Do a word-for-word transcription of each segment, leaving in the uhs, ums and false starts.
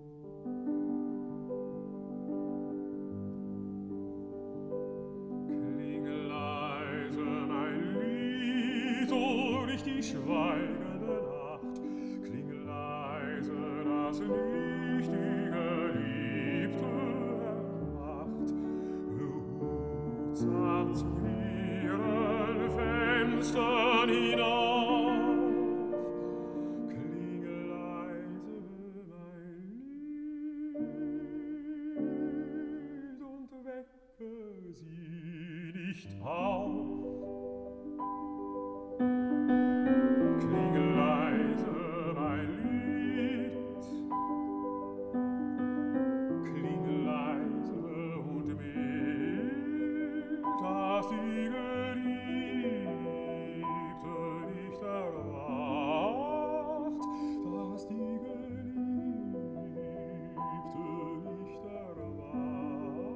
Klinge leise mein Lied durch die schweigende Nacht, klinge leise das Licht, die Geliebte erwacht, behutsam zu ihren Fenstern hinauf. Klinge leise mein Lied und wecke sie nicht auf. Klinge leise mein Lied, klinge leise und mild, dass die Geliebte nicht erwacht, dass die Geliebte nicht erwacht.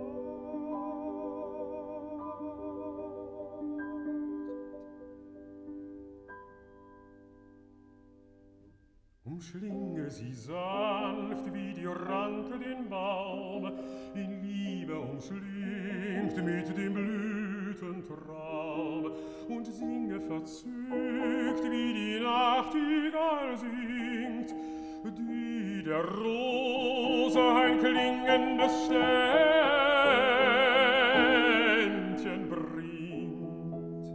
Umschlinge sie sanft wie die Ranke den Baum, in Liebe umschlingt mit dem Blütentraum, und singe verzückt wie die Nachtigall singt, die der Rose ein klingendes Ständchen bringt.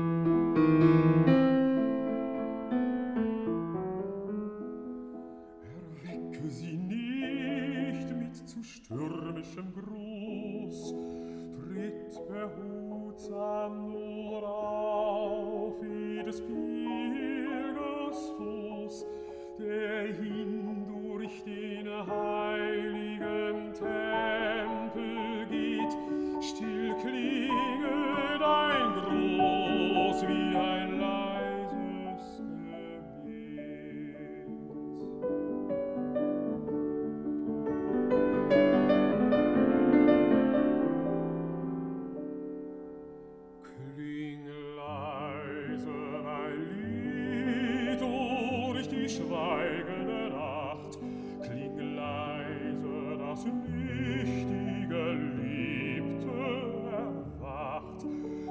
Erwecke sie nicht mit zu stürmischem Gruß, tritt behutsam nur auf wie des Pilgers Fuß, der hin durch den heiligen Tempel geht. Still klinge dein Gruß wie ein leises Gebet. Klinge leise mein Lied durch die schweigende Nacht, klinge leise das Licht, die Geliebte erwacht,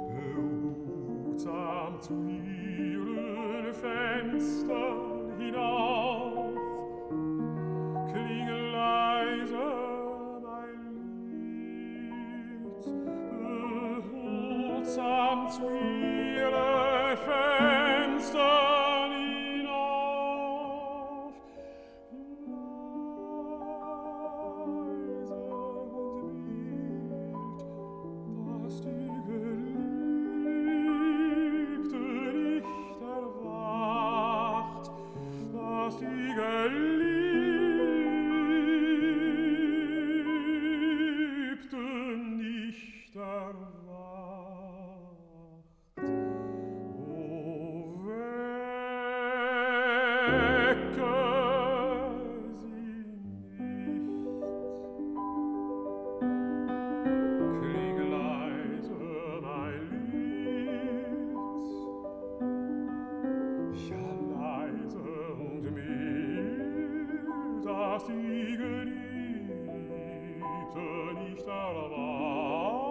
behutsam zu ihren Fenstern hinauf. Klinge leise mein Lied, behutsam zu ihren Fenstern hinauf. Leise und mild, dass die Geliebte nicht erwacht, dass die Geliebte nicht erwacht. O wecke sie nicht. Klinge leise mein Lied, ja leise und mild, dass die Geliebte nicht erwacht.